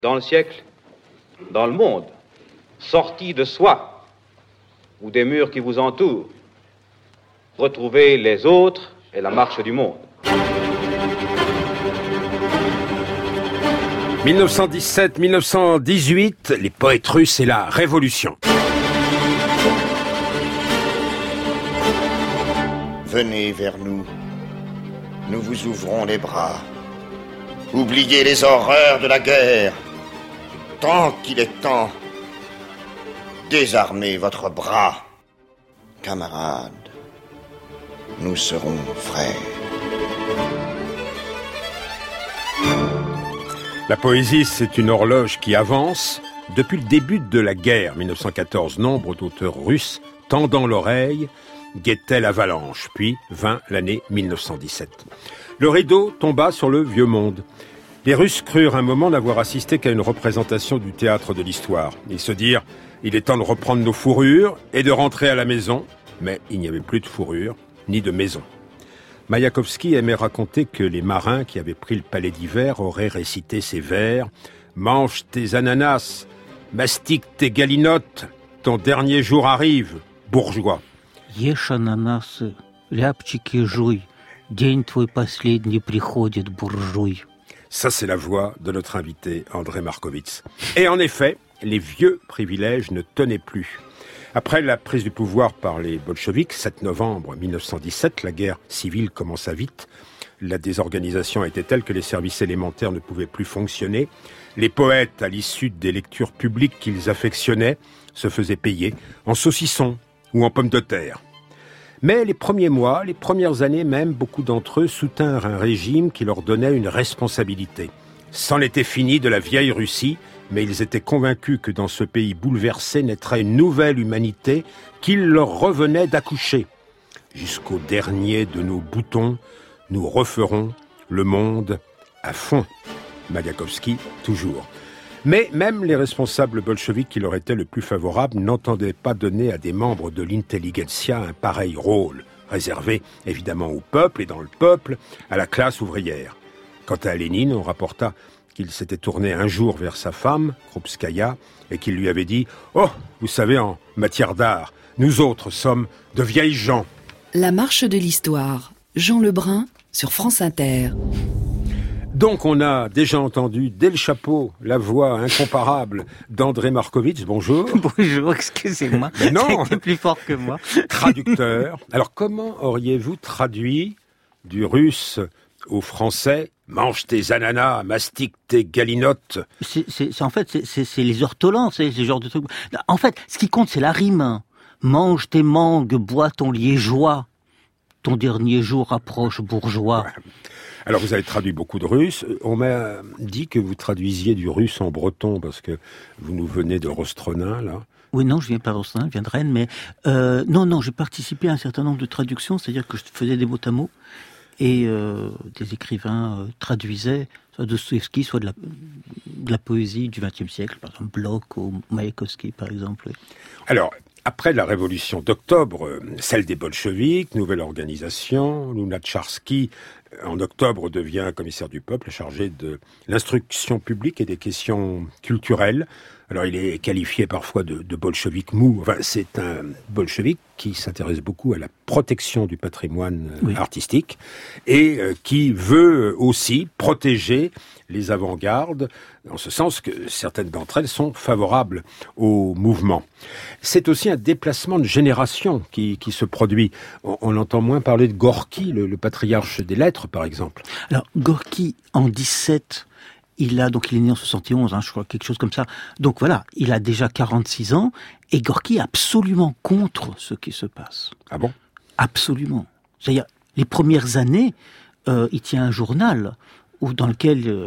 Dans le siècle, dans le monde, sortis de soi ou des murs qui vous entourent, retrouvez les autres et la marche du monde. 1917-1918, les poètes russes et la Révolution. Venez vers nous. Nous vous ouvrons les bras. Oubliez les horreurs de la guerre. Tant qu'il est temps, désarmez votre bras. Camarades, nous serons frères. La poésie, c'est une horloge qui avance. Depuis le début de la guerre 1914, nombre d'auteurs russes, tendant l'oreille, guettaient l'avalanche. Puis vint l'année 1917. Le rideau tomba sur le vieux monde. Les Russes crurent un moment n'avoir assisté qu'à une représentation du théâtre de l'histoire. Ils se dirent, il est temps de reprendre nos fourrures et de rentrer à la maison. Mais il n'y avait plus de fourrure, ni de maison. Maïakovski aimait raconter que les marins qui avaient pris le palais d'hiver auraient récité ces vers « Mange tes ananas, mastique tes galinottes, ton dernier jour arrive, bourgeois ». Ешь ананасы, рябчики жуй, день твой последний приходит, буржуй. Ça, c'est la voix de notre invité, André Markovits. Et en effet, les vieux privilèges ne tenaient plus. Après la prise du pouvoir par les bolcheviks, 7 novembre 1917, la guerre civile commença vite. La désorganisation était telle que les services élémentaires ne pouvaient plus fonctionner. Les poètes, à l'issue des lectures publiques qu'ils affectionnaient, se faisaient payer en saucissons ou en pommes de terre. Mais les premiers mois, les premières années même, beaucoup d'entre eux soutinrent un régime qui leur donnait une responsabilité. C'en était fini de la vieille Russie, mais ils étaient convaincus que dans ce pays bouleversé naîtrait une nouvelle humanité qu'il leur revenait d'accoucher. Jusqu'au dernier de nos boutons, nous referons le monde à fond. Maïakovski, toujours. Mais même les responsables bolcheviks qui leur étaient le plus favorables n'entendaient pas donner à des membres de l'intelligentsia un pareil rôle, réservé évidemment au peuple et dans le peuple, à la classe ouvrière. Quant à Lénine, on rapporta qu'il s'était tourné un jour vers sa femme, Krupskaya, et qu'il lui avait dit « Oh, vous savez, en matière d'art, nous autres sommes de vieilles gens. » La marche de l'histoire, Jean Lebrun, sur France Inter. Donc on a déjà entendu dès le chapeau la voix incomparable d'André Markovits. Bonjour. Bonjour, excusez-moi. Mais non. C'était plus fort que moi. Traducteur. Alors comment auriez-vous traduit du russe au français « Mange tes ananas, mastique tes galinottes ». En fait, c'est les ortolans, c'est ce genre de trucs. En fait, ce qui compte, c'est la rime. Mange tes mangues, bois ton liégeois. Ton dernier jour approche, bourgeois. Ouais. Alors, vous avez traduit beaucoup de russe. On m'a dit que vous traduisiez du russe en breton, parce que vous nous venez de Rostronin, là. Oui, non, je viens pas de Rostronin, je viens de Rennes, mais non, j'ai participé à un certain nombre de traductions, c'est-à-dire que je faisais des mots à mots, et des écrivains traduisaient soit Dostoïevski, soit de la poésie du XXe siècle, par exemple Bloch ou Maïakovski, par exemple. Oui. Alors, après la révolution d'octobre, celle des bolcheviks, nouvelle organisation, Lunacharski, en octobre, devient commissaire du peuple chargé de l'instruction publique et des questions culturelles. Alors, il est qualifié parfois de bolchevique mou. Enfin, c'est un bolchevique qui s'intéresse beaucoup à la protection du patrimoine artistique et qui veut aussi protéger les avant-gardes, en ce sens que certaines d'entre elles sont favorables au mouvement. C'est aussi un déplacement de génération qui se produit. On entend moins parler de Gorki, le patriarche des lettres, par exemple. Alors, Gorki, en 17... Il est né en 71, je crois, quelque chose comme ça. Donc voilà, il a déjà 46 ans, et Gorki est absolument contre ce qui se passe. Ah bon ? Absolument. C'est-à-dire, les premières années, il tient un journal dans lequel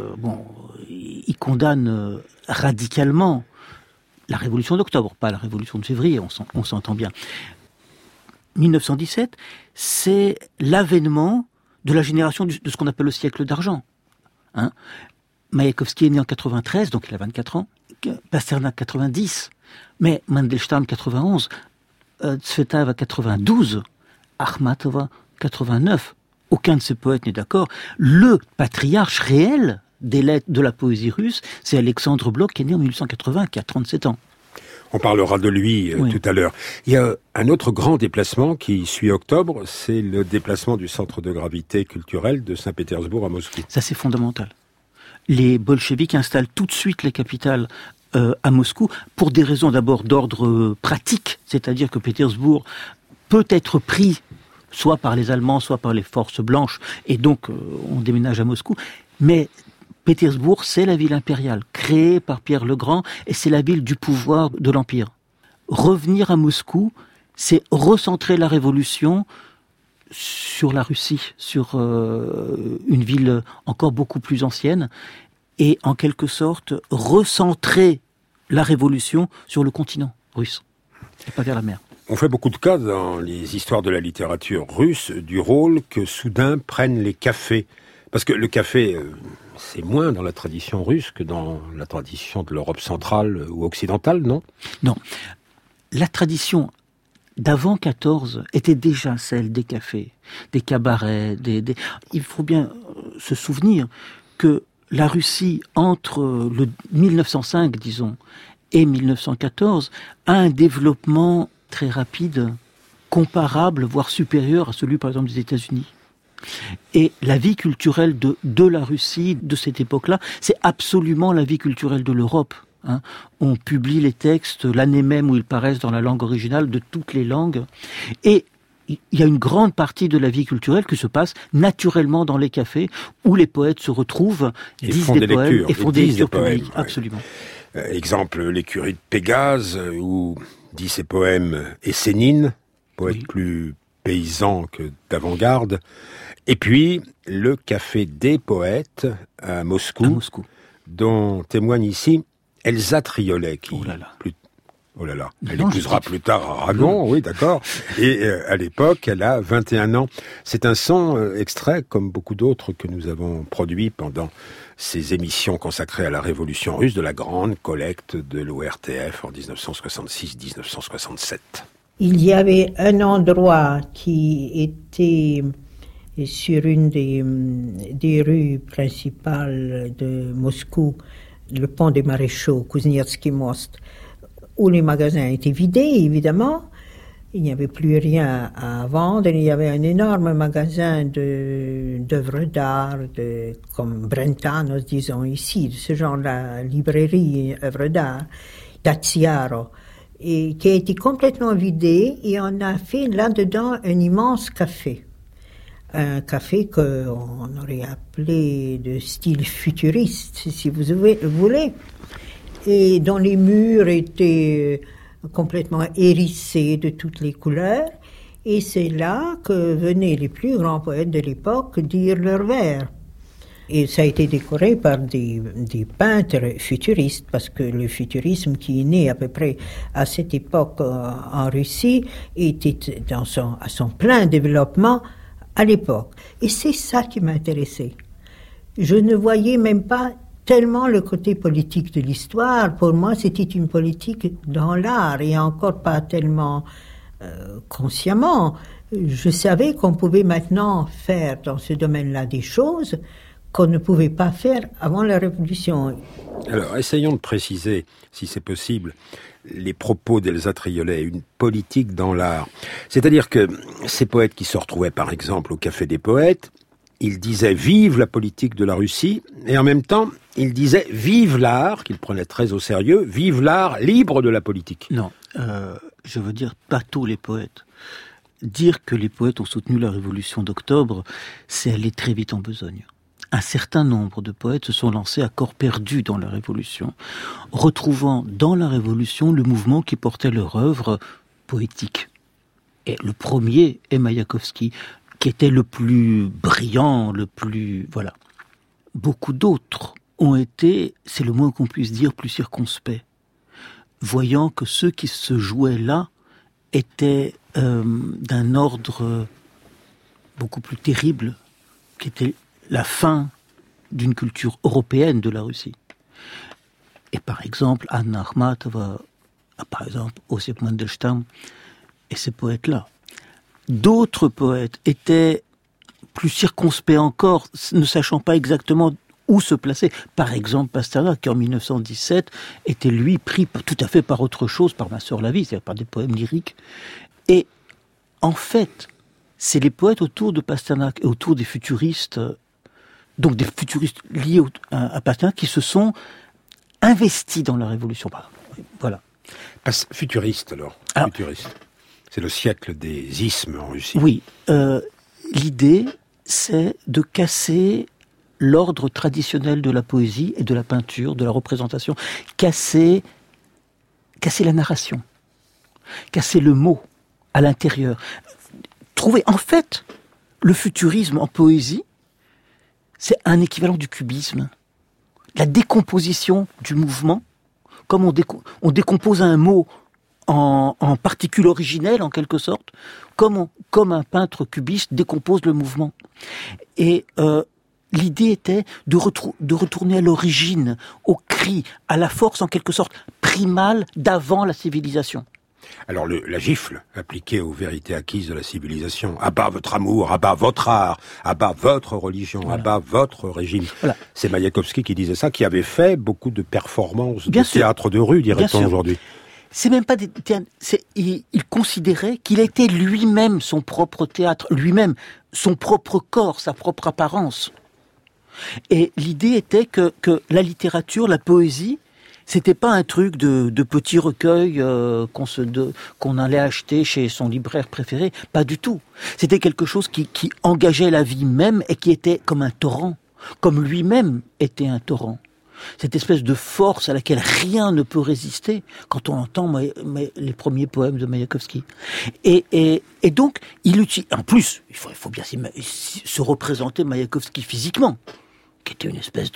il condamne radicalement la révolution d'octobre, pas la révolution de février, on s'entend bien. 1917, c'est l'avènement de la génération de ce qu'on appelle le siècle d'argent. Maïakovski est né en 93, donc il a 24 ans. Pasternak, 90. Mais Mandelstam, 91. Tsvetava, 92. Akhmatova, 89. Aucun de ces poètes n'est d'accord. Le patriarche réel des lettres de la poésie russe, c'est Alexandre Blok qui est né en 1880, qui a 37 ans. On parlera de lui tout à l'heure. Il y a un autre grand déplacement qui suit octobre, c'est le déplacement du centre de gravité culturel de Saint-Pétersbourg à Moscou. Ça, c'est fondamental. Les bolcheviks installent tout de suite les capitales à Moscou pour des raisons d'abord d'ordre pratique, c'est-à-dire que Pétersbourg peut être pris soit par les Allemands, soit par les forces blanches, et donc on déménage à Moscou, mais Pétersbourg, c'est la ville impériale, créée par Pierre le Grand, et c'est la ville du pouvoir de l'Empire. Revenir à Moscou, c'est recentrer la révolution sur la Russie, sur une ville encore beaucoup plus ancienne, et en quelque sorte recentrer la révolution sur le continent russe, et pas vers la mer. On fait beaucoup de cas dans les histoires de la littérature russe du rôle que soudain prennent les cafés. Parce que le café, c'est moins dans la tradition russe que dans la tradition de l'Europe centrale ou occidentale, non ? Non. La tradition d'avant 14 était déjà celle des cafés, des cabarets, Il faut bien se souvenir que la Russie, entre le 1905, disons, et 1914, a un développement très rapide, comparable, voire supérieur à celui, par exemple, des États-Unis. Et la vie culturelle de la Russie, de cette époque-là, c'est absolument la vie culturelle de l'Europe. Hein. On publie les textes l'année même où ils paraissent dans la langue originale de toutes les langues. Et il y a une grande partie de la vie culturelle qui se passe naturellement dans les cafés où les poètes se retrouvent, disent des poèmes et font des lectures publiques. Absolument. Exemple, l'écurie de Pégase, où dit ses poèmes Essénine, poète plus paysan que d'avant-garde. Et puis, le Café des Poètes à Moscou, dont témoigne ici Elsa Triolet, qui elle épousera plus tard Aragon, oui, d'accord. Et à l'époque, elle a 21 ans. C'est un son extrait, comme beaucoup d'autres que nous avons produits pendant ces émissions consacrées à la Révolution russe, de la grande collecte de l'ORTF en 1966-1967. Il y avait un endroit qui était sur une des rues principales de Moscou, le pont des Maréchaux, Kouznetsky Most, où les magasins étaient vidés, évidemment. Il n'y avait plus rien à vendre. Il y avait un énorme magasin d'œuvres d'art, comme Brentanos, disons ici, de ce genre-là, librairie, œuvres d'art, Daziaro, et qui a été complètement vidé, et on a fait là-dedans un immense café. Un café qu'on aurait appelé de style futuriste, si vous voulez, et dont les murs étaient complètement hérissés de toutes les couleurs, et c'est là que venaient les plus grands poètes de l'époque dire leurs vers. Et ça a été décoré par des peintres futuristes, parce que le futurisme qui est né à peu près à cette époque en Russie était à son plein développement à l'époque. Et c'est ça qui m'intéressait. Je ne voyais même pas tellement le côté politique de l'histoire. Pour moi, c'était une politique dans l'art, et encore pas tellement consciemment. Je savais qu'on pouvait maintenant faire dans ce domaine-là des choses qu'on ne pouvait pas faire avant la Révolution. Alors, essayons de préciser, si c'est possible, les propos d'Elsa Triolet, une politique dans l'art. C'est-à-dire que ces poètes qui se retrouvaient, par exemple, au Café des Poètes, ils disaient « Vive la politique de la Russie », et en même temps, ils disaient « Vive l'art », qu'ils prenaient très au sérieux, « Vive l'art libre de la politique ». Non, je veux dire, pas tous les poètes. Dire que les poètes ont soutenu la Révolution d'octobre, c'est aller très vite en besogne. Un certain nombre de poètes se sont lancés à corps perdu dans la Révolution, retrouvant dans la Révolution le mouvement qui portait leur œuvre poétique. Et le premier est Maïakovski, qui était le plus brillant, voilà. Beaucoup d'autres ont été, c'est le moins qu'on puisse dire, plus circonspects, voyant que ceux qui se jouaient là étaient d'un ordre beaucoup plus terrible, qui était la fin d'une culture européenne de la Russie. Et par exemple, Anna Akhmatova, par exemple, Osip Mandelstam, et ces poètes-là. D'autres poètes étaient plus circonspects encore, ne sachant pas exactement où se placer. Par exemple, Pasternak, qui en 1917 était lui pris tout à fait par autre chose, par Ma sœur la vie, c'est-à-dire par des poèmes lyriques. Et en fait, c'est les poètes autour de Pasternak et autour des futuristes, donc des futuristes liés à Pasternak, qui se sont investis dans la Révolution. Voilà. Futuriste alors. Futuriste. C'est le siècle des ismes en Russie. Oui. L'idée, c'est de casser l'ordre traditionnel de la poésie et de la peinture, de la représentation, casser la narration, casser le mot à l'intérieur. Trouver, en fait, le futurisme en poésie, c'est un équivalent du cubisme. La décomposition du mouvement, comme on décompose un mot en particules originelles, en quelque sorte, comme un peintre cubiste décompose le mouvement. Et l'idée était de retourner à l'origine, au cri, à la force, en quelque sorte, primale d'avant la civilisation. Alors la gifle appliquée aux vérités acquises de la civilisation, à bas votre amour, à bas votre art, à bas votre religion, voilà. À bas votre régime. Voilà. C'est Maïakovski qui disait ça, qui avait fait beaucoup de performances de théâtre de rue, dirait-on aujourd'hui. C'est même pas il considérait qu'il était lui-même son propre théâtre, lui-même son propre corps, sa propre apparence. Et l'idée était que la littérature, la poésie, c'était pas un truc de petits recueils qu'on allait acheter chez son libraire préféré, pas du tout. C'était quelque chose qui engageait la vie même et qui était comme un torrent, comme lui-même était un torrent. Cette espèce de force à laquelle rien ne peut résister quand on entend les premiers poèmes de Maïakovski. Et donc, il utilise. En plus, il faut bien se représenter Maïakovski physiquement, qui était une espèce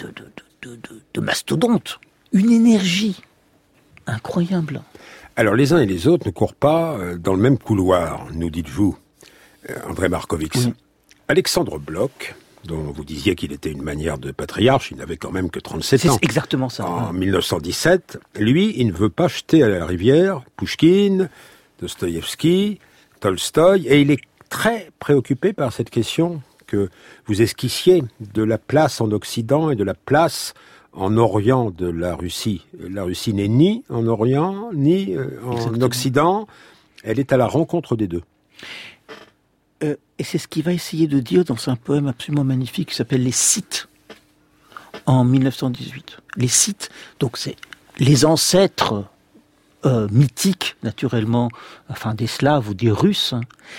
de mastodonte. Une énergie incroyable. Alors, les uns et les autres ne courent pas dans le même couloir, nous dites-vous, André Markovits. Oui. Alexandre Blok, dont vous disiez qu'il était une manière de patriarche, il n'avait quand même que 37 ans. C'est exactement ça. En 1917, lui, il ne veut pas jeter à la rivière Pouchkine, Dostoïevski, Tolstoï, et il est très préoccupé par cette question que vous esquissiez de la place en Occident et de la place en Orient de la Russie. La Russie n'est ni en Orient, ni en Occident. Elle est à la rencontre des deux. Et c'est ce qu'il va essayer de dire dans un poème absolument magnifique qui s'appelle « Les Scythes » en 1918. Les Scythes, donc c'est les ancêtres mythiques, naturellement, enfin des Slaves ou des Russes,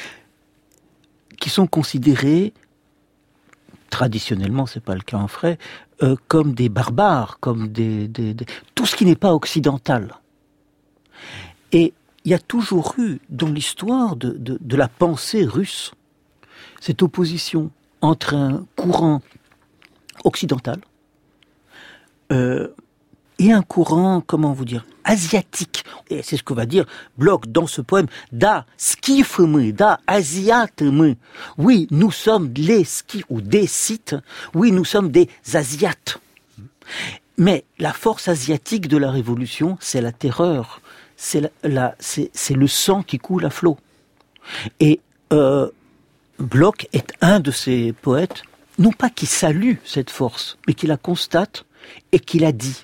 qui sont considérés, traditionnellement, c'est pas le cas en vrai, comme des barbares, comme tout ce qui n'est pas occidental. Et il y a toujours eu, dans l'histoire de la pensée russe, cette opposition entre un courant occidental et un courant, comment vous dire, asiatique. Et c'est ce que va dire Blok dans ce poème. Da skifs мы, da asiates мы. Oui, nous sommes les skifs ou des Scythes. Oui, nous sommes des Asiates. Mais la force asiatique de la révolution, c'est la terreur. C'est le sang qui coule à flot. Et Blok est un de ces poètes, non pas qui salue cette force, mais qui la constate et qui la dit.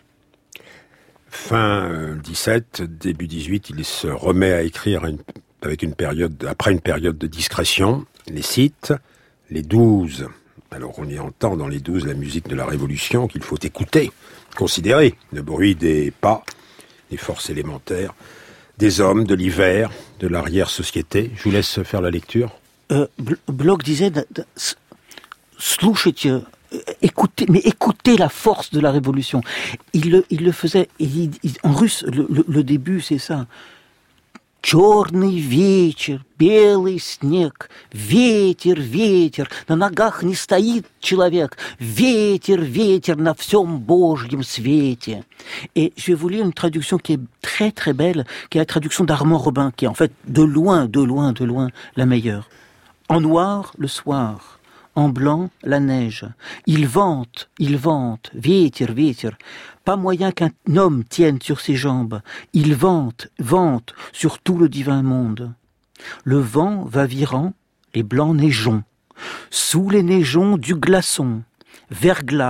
Fin 17, début 18, il se remet à écrire après une période de discrétion, les Scythes, les 12. Alors on y entend dans les 12 la musique de la Révolution qu'il faut écouter, considérer, le bruit des pas, des forces élémentaires, des hommes, de l'hiver, de l'arrière-société. Je vous laisse faire la lecture. Blok disait слушайте, écoutez la force de la révolution. Il le faisait, en russe, le début, c'est ça. Черный вечер, белый снег, ветер, ветер, на ногах не стоит человек, ветер, ветер на всем Божьем свете. Et je vais vous lire une traduction qui est très très belle, qui est la traduction d'Armand Robin, qui est en fait de loin la meilleure. En noir, le soir. En blanc, la neige. Il vente, ветер, ветер. Pas moyen qu'un homme tienne sur ses jambes. Il vente sur tout le divin monde. Le vent va virant, les blancs neigeons. Sous les neigeons du glaçon. Verglas,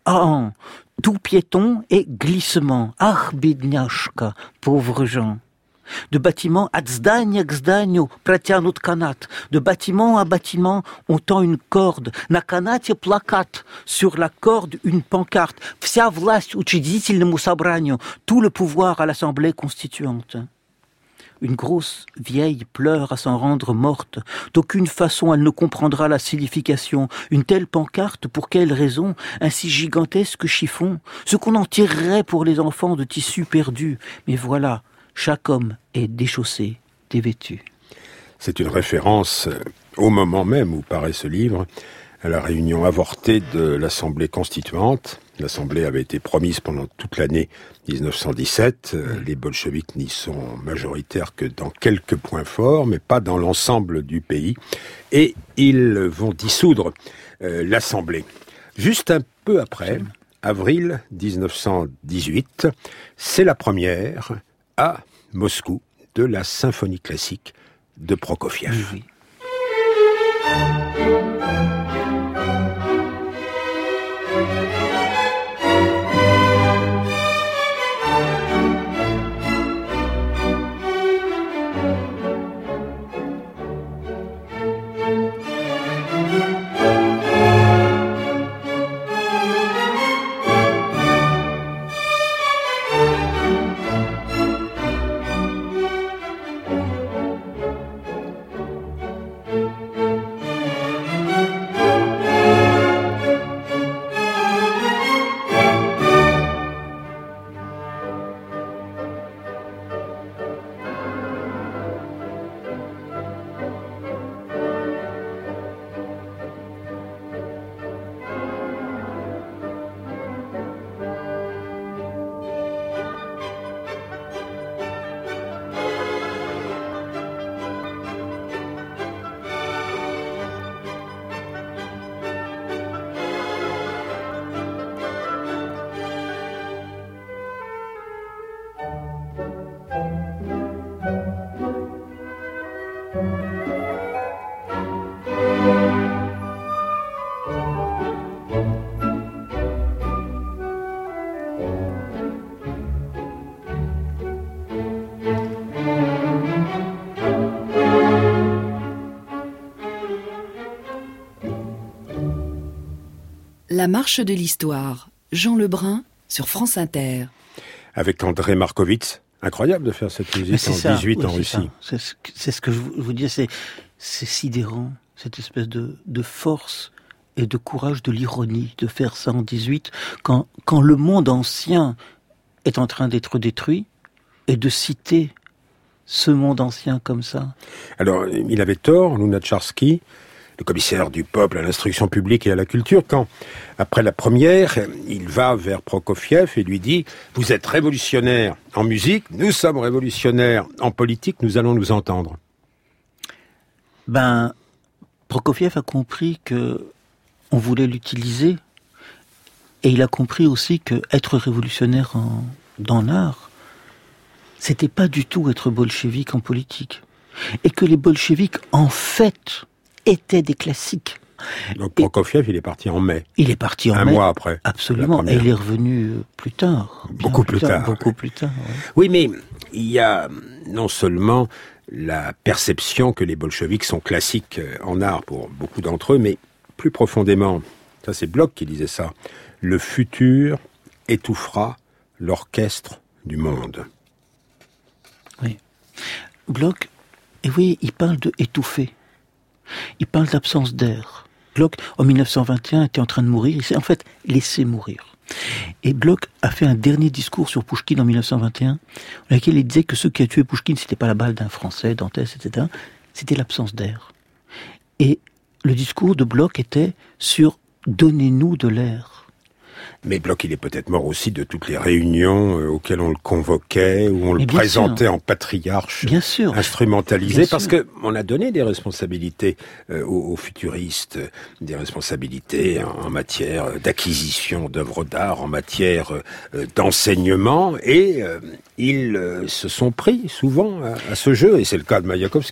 Ah, tout piéton et glissement. Ah, bidняшка, pauvres gens. De bâtiment от здания к зданию протянут канат. De bâtiment à bâtiment, on tend une corde. На канате плакат. Sur la corde, une pancarte. Вся власть учредительному собранию. Tout le pouvoir à l'Assemblée constituante. Une grosse vieille pleure à s'en rendre morte. D'aucune façon elle ne comprendra la signification. Une telle pancarte, pour quelle raison? Un si gigantesque chiffon? Ce qu'on en tirerait pour les enfants de tissus perdus. Mais voilà, chaque homme est déchaussé, dévêtu. C'est une référence au moment même où paraît ce livre, à la réunion avortée de l'Assemblée constituante. L'Assemblée avait été promise pendant toute l'année 1917. Les bolcheviks n'y sont majoritaires que dans quelques points forts, mais pas dans l'ensemble du pays. Et ils vont dissoudre l'Assemblée. Juste un peu après, avril 1918, c'est la première à Moscou de la symphonie classique de Prokofiev. Oui. La marche de l'histoire, Jean Lebrun sur France Inter. Avec André Markovits. Incroyable de faire cette musique en 18 en Russie. C'est ce que je vous dis, c'est sidérant, cette espèce de force et de courage de l'ironie de faire ça en 18, quand le monde ancien est en train d'être détruit, et de citer ce monde ancien comme ça. Alors, il avait tort, Lunacharsky, le commissaire du peuple à l'instruction publique et à la culture, quand, après la première, il va vers Prokofiev et lui dit « Vous êtes révolutionnaire en musique, nous sommes révolutionnaires en politique, nous allons nous entendre. » Prokofiev a compris que on voulait l'utiliser, et il a compris aussi que être révolutionnaire dans l'art, c'était pas du tout être bolchevique en politique. Et que les bolcheviks, en fait, étaient des classiques. Donc Prokofiev, il est parti en mai. Il est parti en mai. Un mois après. Absolument. Et il est revenu plus tard. Beaucoup plus tard. Beaucoup plus tard. Ouais. Oui, mais il y a non seulement la perception que les bolcheviks sont classiques en art pour beaucoup d'entre eux, mais plus profondément, ça c'est Bloch qui disait ça, le futur étouffera l'orchestre du monde. Oui. Bloch, et oui, il parle de étouffer. Il parle d'absence d'air. Bloch, en 1921, était en train de mourir. Il s'est en fait laissé mourir. Et Bloch a fait un dernier discours sur Pouchkine en 1921, dans lequel il disait que ce qui a tué Pouchkine, c'était pas la balle d'un Français, Dantès, etc. C'était l'absence d'air. Et le discours de Bloch était sur « donnez-nous de l'air ». Mais Bloch, il est peut-être mort aussi de toutes les réunions auxquelles on le convoquait, où on le présentait en patriarche, bien sûr, instrumentalisé, parce que on a donné des responsabilités aux futuristes, des responsabilités en matière d'acquisition d'œuvres d'art, en matière d'enseignement, et ils se sont pris souvent à ce jeu, et c'est le cas de Maïakovsky.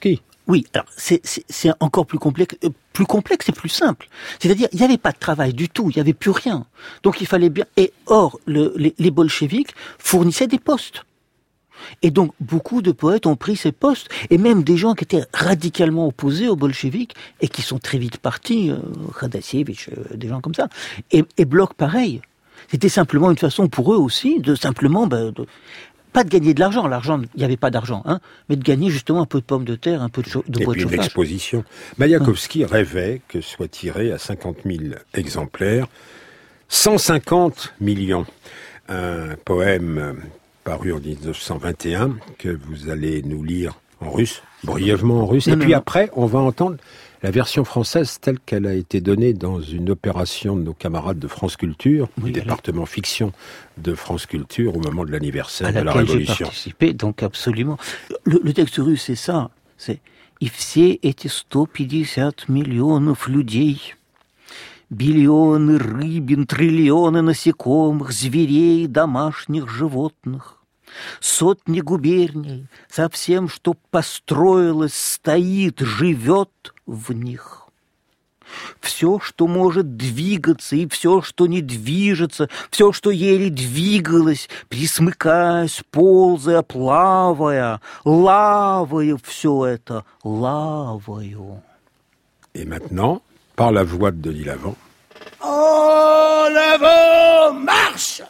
Oui, alors c'est encore plus complexe et plus simple. C'est-à-dire, il n'y avait pas de travail du tout, il n'y avait plus rien. Donc il fallait bien... Et or, les bolcheviks fournissaient des postes. Et donc, beaucoup de poètes ont pris ces postes, et même des gens qui étaient radicalement opposés aux bolcheviks, et qui sont très vite partis, Radasievitch, des gens comme ça. Et Bloch, pareil. C'était simplement une façon pour eux aussi de simplement... pas de gagner de l'argent, il n'y avait pas d'argent, hein, mais de gagner justement un peu de pommes de terre, un peu de bois de chauffage. Et puis une exposition. Mayakovsky rêvait que soit tiré à 50 000 exemplaires 150 millions. Un poème paru en 1921 que vous allez nous lire en russe, brièvement en russe. Et puis après, on va entendre la version française telle qu'elle a été donnée dans une opération de nos camarades de France Culture, du département fiction de France Culture, au moment de l'anniversaire de la Révolution. J'ai participé, donc absolument. Le texte russe, c'est ça. C'est « И все эти 150 миллионов людей, биллионы рыбин, триллионы насекомых, зверей, домашних животных, сотни губерний, со всем, что построилось, стоит, живет в них. Все, что может двигаться, и все, что не движется, все, что еле двигалось, присмыкаясь, ползая, плавая, лавая, все это лаваю». Et maintenant, par la voix de Denis Lavant. En avant, marche!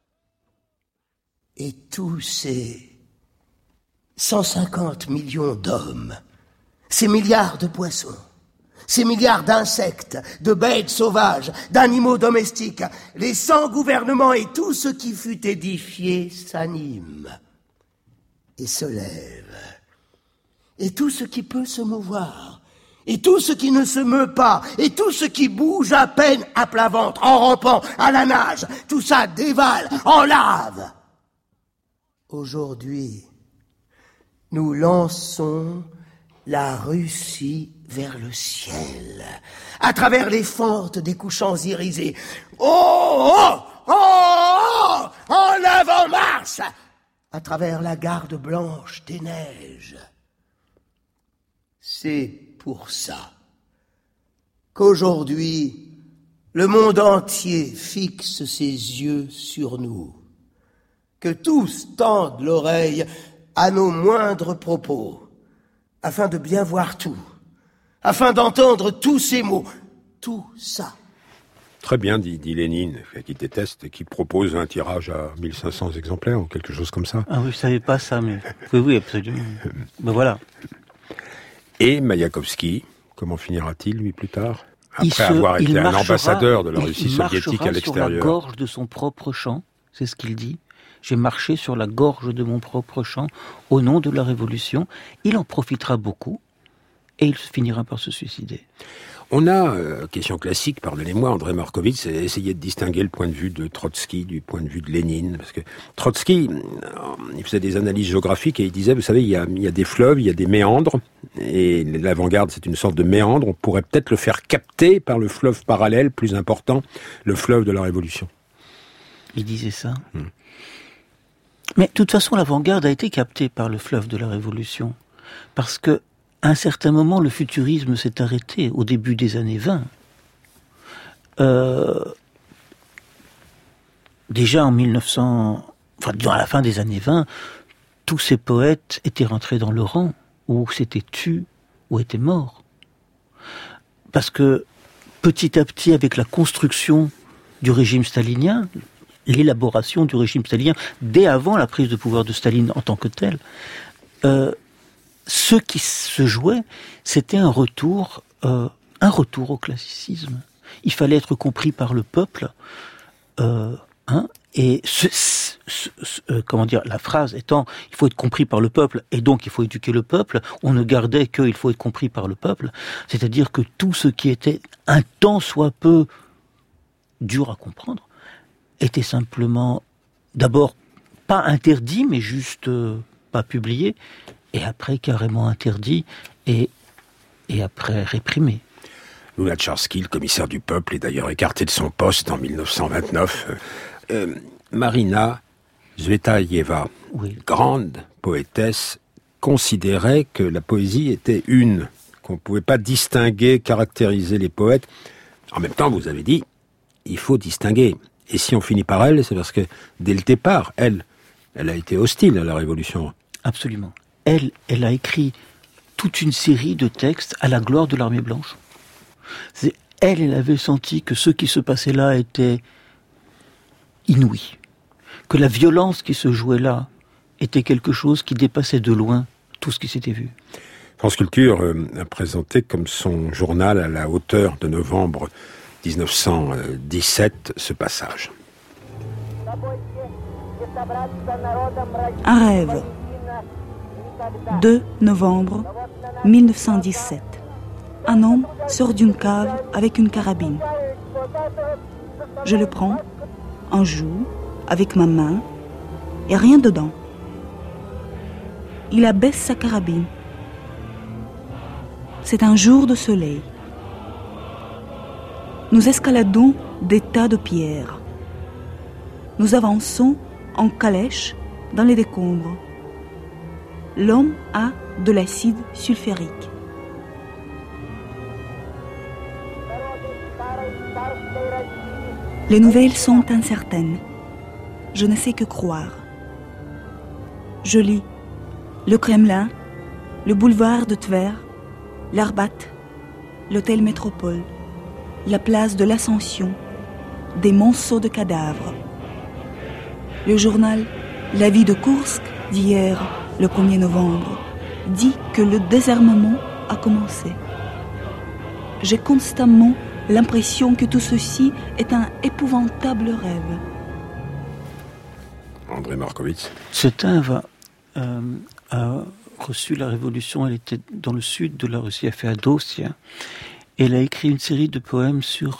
Et tous ces 150 millions d'hommes, ces milliards de poissons, ces milliards d'insectes, de bêtes sauvages, d'animaux domestiques, les 100 gouvernements et tout ce qui fut édifié s'anime et se lève. Et tout ce qui peut se mouvoir, et tout ce qui ne se meut pas, et tout ce qui bouge à peine à plat ventre, en rampant, à la nage, tout ça dévale, en lave. Aujourd'hui, nous lançons la Russie vers le ciel, à travers les fentes des couchants irisés. Oh, oh, oh, oh, en avant marche, à travers la garde blanche des neiges. C'est pour ça qu'aujourd'hui, le monde entier fixe ses yeux sur nous, que tous tendent l'oreille à nos moindres propos, afin de bien voir tout, afin d'entendre tous ces mots, tout ça. Très bien, dit Lénine, qui déteste, qui propose un tirage à 1500 exemplaires ou quelque chose comme ça. Ah oui, je savais pas ça, mais oui, absolument. Ben voilà. Et Mayakovsky, comment finira-t-il, lui, plus tard ? Après avoir été un ambassadeur de la Russie soviétique à l'extérieur. Il marchera sur la gorge de son propre champ, c'est ce qu'il dit. J'ai marché sur la gorge de mon propre champ au nom de la Révolution. Il en profitera beaucoup et il finira par se suicider. On a, question classique, pardonnez-moi, André Markovitch, essayé de distinguer le point de vue de Trotsky du point de vue de Lénine. Parce que Trotsky, il faisait des analyses géographiques et il disait, vous savez, il y a des fleuves, il y a des méandres, et l'avant-garde, c'est une sorte de méandre. On pourrait peut-être le faire capter par le fleuve parallèle, plus important, le fleuve de la Révolution. Il disait ça. Mais de toute façon, l'avant-garde a été captée par le fleuve de la Révolution. Parce que, à un certain moment, le futurisme s'est arrêté, au début des années 20. Déjà en 1900, à la fin des années 20, tous ces poètes étaient rentrés dans le rang, ou s'étaient tus, ou étaient morts. Parce que, petit à petit, avec la construction du régime stalinien, l'élaboration du régime stalinien, dès avant la prise de pouvoir de Staline en tant que tel, ce qui se jouait, c'était un retour au classicisme. Il fallait être compris par le peuple, et la phrase étant, il faut être compris par le peuple, et donc il faut éduquer le peuple, on ne gardait qu'il faut être compris par le peuple, c'est-à-dire que tout ce qui était un tant soit peu dur à comprendre, était simplement, d'abord, pas interdit, mais juste pas publié, et après carrément interdit, et après réprimé. Lunacharsky, le commissaire du peuple, est d'ailleurs écarté de son poste en 1929. Marina Zvetaeva, grande poétesse considérait que la poésie était une, qu'on ne pouvait pas distinguer, caractériser les poètes. En même temps, vous avez dit, il faut distinguer. Et si on finit par elle, c'est parce que, dès le départ, elle a été hostile à la Révolution. Absolument. Elle a écrit toute une série de textes à la gloire de l'Armée blanche. Elle avait senti que ce qui se passait là était inouï. Que la violence qui se jouait là était quelque chose qui dépassait de loin tout ce qui s'était vu. France Culture a présenté comme son journal à la hauteur de novembre 1917 ce passage. Un rêve. 2 novembre 1917. Un homme sort d'une cave avec une carabine. Je le prends, en joue, avec ma main, et rien dedans. Il abaisse sa carabine. C'est un jour de soleil. Nous escaladons des tas de pierres. Nous avançons en calèche dans les décombres. L'homme a de l'acide sulfurique. Les nouvelles sont incertaines. Je ne sais que croire. Je lis le Kremlin, le boulevard de Tver, l'Arbat, l'hôtel Métropole, la place de l'Ascension, des monceaux de cadavres. Le journal La vie de Koursk d'hier, le 1er novembre, dit que le désarmement a commencé. J'ai constamment l'impression que tout ceci est un épouvantable rêve. André Markovits. Cetinve a reçu la Révolution, elle était dans le sud de la Russie, elle fait à Dosia. Elle a écrit une série de poèmes sur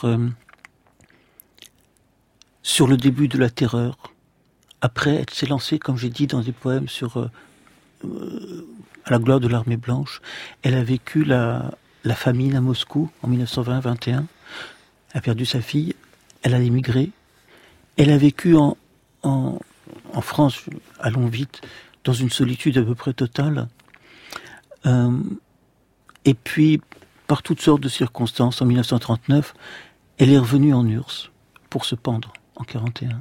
le début de la terreur. Après, elle s'est lancée, comme j'ai dit, dans des poèmes à la gloire de l'Armée blanche. Elle a vécu la famine à Moscou en 1920-21. Elle a perdu sa fille. Elle a émigré. Elle a vécu en France, allons vite, dans une solitude à peu près totale. Et puis, par toutes sortes de circonstances, en 1939, elle est revenue en URSS pour se pendre en 1941.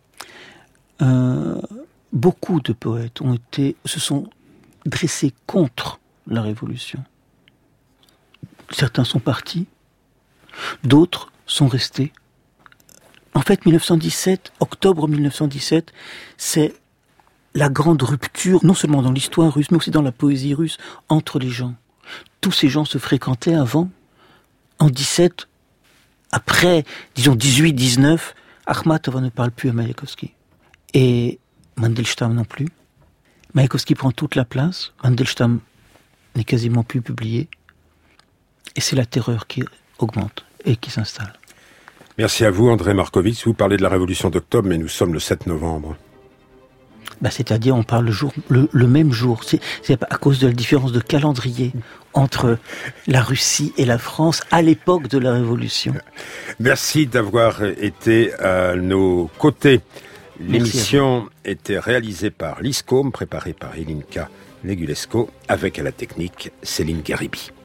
Beaucoup de poètes se sont dressés contre la Révolution. Certains sont partis, d'autres sont restés. En fait, octobre 1917, c'est la grande rupture, non seulement dans l'histoire russe, mais aussi dans la poésie russe, entre les gens. Tous ces gens se fréquentaient avant. En 17, après, disons 18-19, Akhmatova ne parle plus à Maïakovsky. Et Mandelstam non plus. Maïakovsky prend toute la place. Mandelstam n'est quasiment plus publié. Et c'est la terreur qui augmente et qui s'installe. Merci à vous, André Markovits. Vous parlez de la Révolution d'octobre, mais nous sommes le 7 novembre. C'est-à-dire, on parle le même jour. C'est à cause de la différence de calendrier entre la Russie et la France à l'époque de la Révolution. Merci d'avoir été à nos côtés. L'émission était réalisée par Lise Côme, préparée par Elinka Negulesco, avec à la technique Céline Garibi.